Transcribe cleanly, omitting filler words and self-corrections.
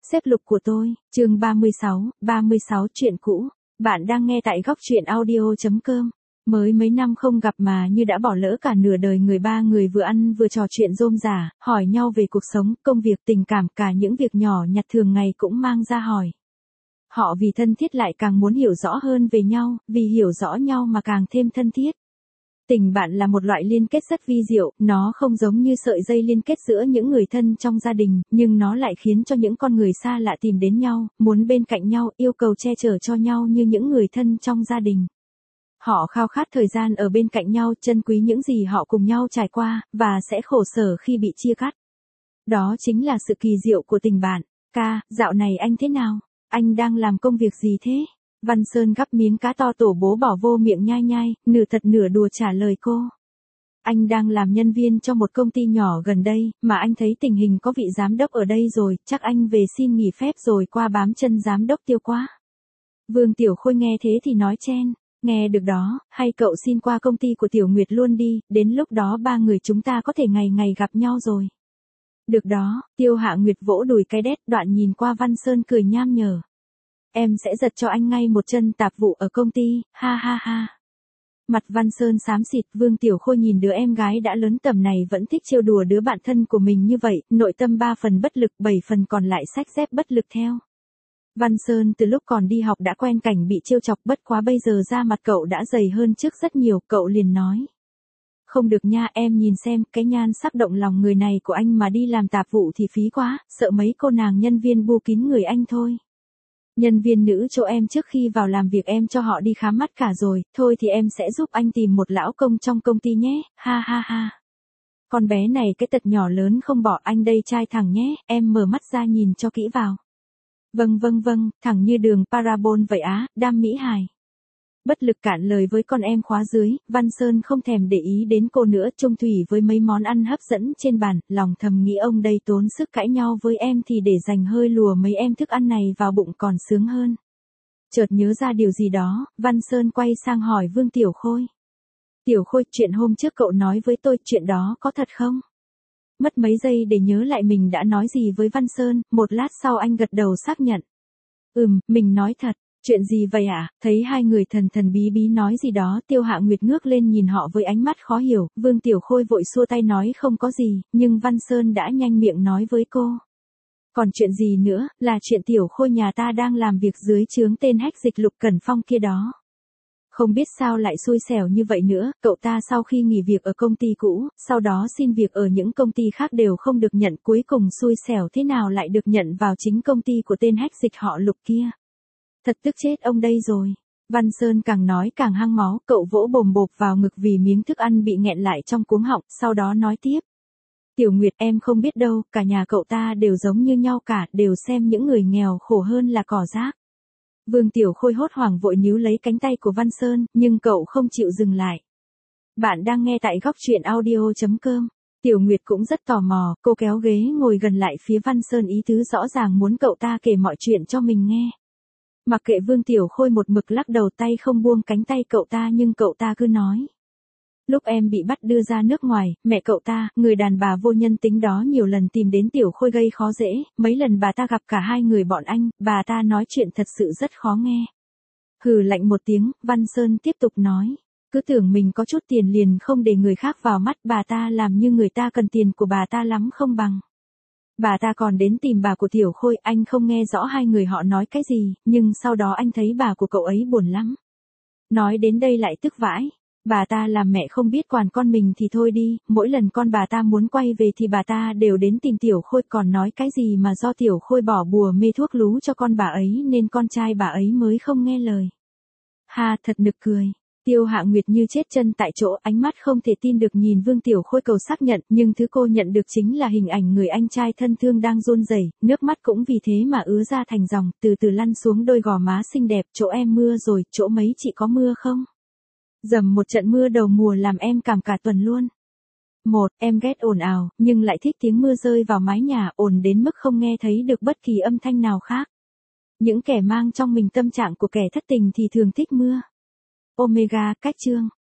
Xếp lục của tôi, chương 36 chuyện cũ. Bạn đang nghe tại góc truyện audio.com. Mới mấy năm không gặp mà như đã bỏ lỡ cả nửa đời người, ba người vừa ăn vừa trò chuyện rôm rả, hỏi nhau về cuộc sống, công việc, tình cảm, cả những việc nhỏ nhặt thường ngày cũng mang ra hỏi. Họ vì thân thiết lại càng muốn hiểu rõ hơn về nhau, vì hiểu rõ nhau mà càng thêm thân thiết. Tình bạn là một loại liên kết rất vi diệu, nó không giống như sợi dây liên kết giữa những người thân trong gia đình, nhưng nó lại khiến cho những con người xa lạ tìm đến nhau, muốn bên cạnh nhau, yêu cầu che chở cho nhau như những người thân trong gia đình. Họ khao khát thời gian ở bên cạnh nhau, trân quý những gì họ cùng nhau trải qua, và sẽ khổ sở khi bị chia cắt. Đó chính là sự kỳ diệu của tình bạn. Ca, dạo này anh thế nào? Anh đang làm công việc gì thế? Văn Sơn gắp miếng cá to tổ bố bỏ vô miệng nhai nhai, nửa thật nửa đùa trả lời cô. Anh đang làm nhân viên cho một công ty nhỏ gần đây, mà anh thấy tình hình có vị giám đốc ở đây rồi, chắc anh về xin nghỉ phép rồi qua bám chân giám đốc Tiêu quá. Vương Tiểu Khôi nghe thế thì nói chen, nghe được đó, hay cậu xin qua công ty của Tiểu Nguyệt luôn đi, đến lúc đó ba người chúng ta có thể ngày ngày gặp nhau rồi. Được đó, Tiêu Hạ Nguyệt vỗ đùi cái đét, đoạn nhìn qua Văn Sơn cười nham nhở. Em sẽ giật cho anh ngay một chân tạp vụ ở công ty, ha ha ha. Mặt Văn Sơn xám xịt, Vương Tiểu Khôi nhìn đứa em gái đã lớn tầm này vẫn thích trêu đùa đứa bạn thân của mình như vậy, nội tâm 3 phần bất lực, 7 phần còn lại xách dép bất lực theo. Văn Sơn từ lúc còn đi học đã quen cảnh bị trêu chọc, bất quá bây giờ da mặt cậu đã dày hơn trước rất nhiều, cậu liền nói. Không được nha, em nhìn xem, cái nhan sắc động lòng người này của anh mà đi làm tạp vụ thì phí quá, sợ mấy cô nàng nhân viên bu kín người anh thôi. Nhân viên nữ chỗ em trước khi vào làm việc em cho họ đi khám mắt cả rồi, thôi thì em sẽ giúp anh tìm một lão công trong công ty nhé, ha ha ha. Con bé này cái tật nhỏ lớn không bỏ, anh đây trai thẳng nhé, em mở mắt ra nhìn cho kỹ vào. Vâng, thẳng như đường parabol vậy á, đam mỹ hài. Bất lực cạn lời với con em khóa dưới, Văn Sơn không thèm để ý đến cô nữa, chung thủy với mấy món ăn hấp dẫn trên bàn, lòng thầm nghĩ ông đây tốn sức cãi nhau với em thì để dành hơi lùa mấy em thức ăn này vào bụng còn sướng hơn. Chợt nhớ ra điều gì đó, Văn Sơn quay sang hỏi Vương Tiểu Khôi. Tiểu Khôi, chuyện hôm trước cậu nói với tôi, chuyện đó có thật không? Mất mấy giây để nhớ lại mình đã nói gì với Văn Sơn, một lát sau anh gật đầu xác nhận. Mình nói thật. Chuyện gì vậy ạ? Thấy hai người thần thần bí bí nói gì đó, Tiêu Hạ Nguyệt ngước lên nhìn họ với ánh mắt khó hiểu, Vương Tiểu Khôi vội xua tay nói không có gì, nhưng Văn Sơn đã nhanh miệng nói với cô. Còn chuyện gì nữa, là chuyện Tiểu Khôi nhà ta đang làm việc dưới trướng tên hách dịch Lục Cẩn Phong kia đó. Không biết sao lại xui xẻo như vậy nữa, cậu ta sau khi nghỉ việc ở công ty cũ, sau đó xin việc ở những công ty khác đều không được nhận, cuối cùng xui xẻo thế nào lại được nhận vào chính công ty của tên hách dịch họ Lục kia. Thật tức chết ông đây rồi. Văn Sơn càng nói càng hăng máu, cậu vỗ bồm bộp vào ngực vì miếng thức ăn bị nghẹn lại trong cuống họng, sau đó nói tiếp. Tiểu Nguyệt, em không biết đâu, cả nhà cậu ta đều giống như nhau cả, đều xem những người nghèo khổ hơn là cỏ rác. Vương Tiểu Khôi hốt hoảng vội níu lấy cánh tay của Văn Sơn, nhưng cậu không chịu dừng lại. Bạn đang nghe tại góc truyện audio.com. Tiểu Nguyệt cũng rất tò mò, cô kéo ghế ngồi gần lại phía Văn Sơn, ý tứ rõ ràng muốn cậu ta kể mọi chuyện cho mình nghe. Mặc kệ Vương Tiểu Khôi một mực lắc đầu, tay không buông cánh tay cậu ta, nhưng cậu ta cứ nói. Lúc em bị bắt đưa ra nước ngoài, mẹ cậu ta, người đàn bà vô nhân tính đó, nhiều lần tìm đến Tiểu Khôi gây khó dễ, mấy lần bà ta gặp cả hai người bọn anh, bà ta nói chuyện thật sự rất khó nghe. Hừ lạnh một tiếng, Văn Sơn tiếp tục nói. Cứ tưởng mình có chút tiền liền không để người khác vào mắt, bà ta làm như người ta cần tiền của bà ta lắm không bằng. Bà ta còn đến tìm bà của Tiểu Khôi, anh không nghe rõ hai người họ nói cái gì, nhưng sau đó anh thấy bà của cậu ấy buồn lắm. Nói đến đây lại tức vãi. Bà ta làm mẹ không biết quản con mình thì thôi đi, mỗi lần con bà ta muốn quay về thì bà ta đều đến tìm Tiểu Khôi, còn nói cái gì mà do Tiểu Khôi bỏ bùa mê thuốc lú cho con bà ấy nên con trai bà ấy mới không nghe lời. Ha, thật nực cười. Tiêu Hạ Nguyệt như chết chân tại chỗ, ánh mắt không thể tin được nhìn Vương Tiểu Khôi cầu xác nhận, nhưng thứ cô nhận được chính là hình ảnh người anh trai thân thương đang run rẩy, nước mắt cũng vì thế mà ứa ra thành dòng, từ từ lăn xuống đôi gò má xinh đẹp. Chỗ em mưa rồi, chỗ mấy chị có mưa không? Dầm một trận mưa đầu mùa làm em cảm cả tuần luôn. Em ghét ồn ào, nhưng lại thích tiếng mưa rơi vào mái nhà, ồn đến mức không nghe thấy được bất kỳ âm thanh nào khác. Những kẻ mang trong mình tâm trạng của kẻ thất tình thì thường thích mưa. Omega, cách chương.